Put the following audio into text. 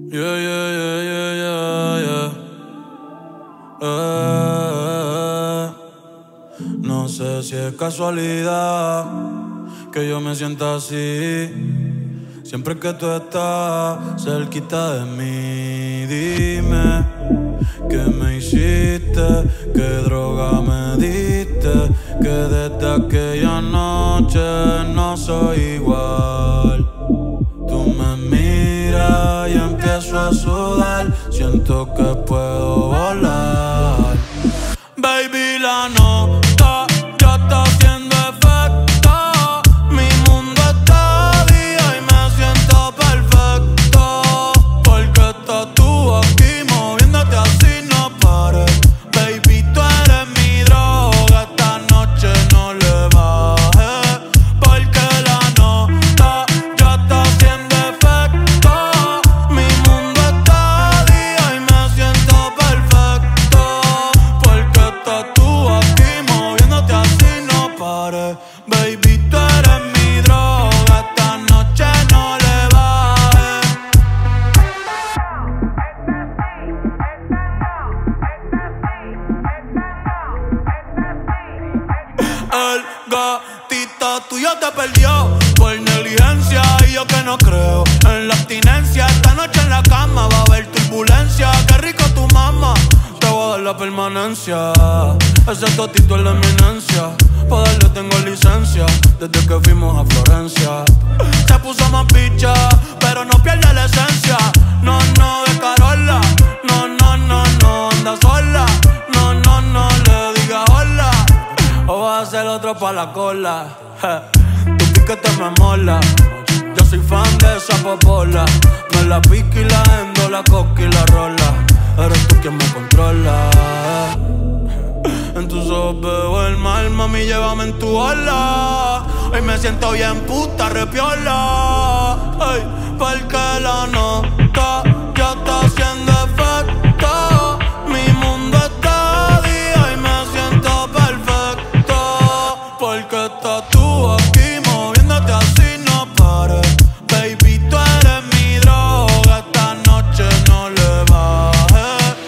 Yeah, yeah, yeah, yeah, yeah, yeah. No sé si es casualidad que yo me sienta así. Siempre que tú estás cerquita de mí, dime qué me hiciste, qué droga me diste, que desde aquella noche no soy igual. Tú me miras y empiezo a sudar, siento que puedo volar. Baby, la nota ya está haciendo efecto. Mi mundo está día y me siento perfecto. Porque estás tú aquí moviéndote así, no pares. Baby, tú eres mi droga, esta noche no le bajes. Porque la nota ya está haciendo efecto. Mi mundo está día y me siento perfecto. Porque estás tú aquí moviéndote así, no pares. Baby, tú eres mi droga, esta noche no le bajes. El gatito tuyo te perdió por negligencia. Y yo que no creo en la abstinencia. Esta noche en la cama va a haber turbulencia. Qué rico tu mamá, te voy a dar la permanencia. Ese totito es la eminencia. Pa' darle tengo licencia desde que fuimos a Florencia. Se puso más bicha, pero no pierde la esencia. No, no, de Carola. No, no, no, no, anda sola. No, no, no, le digas hola. O vas a ser otro pa' la cola. Tu piquete me mola. Yo soy fan de esa popola. Me la pica y la endo, la coca y la rola. Eres tú quien me controla. En tus ojos veo el mal, mami, llévame en tu ola. Hoy me siento bien puta, repiola. Ay, porque la nota ya está haciendo efecto. Mi mundo está día y me siento perfecto. Porque estás tú aquí moviéndote así, no pares. Baby, tú eres mi droga, esta noche no le bajes.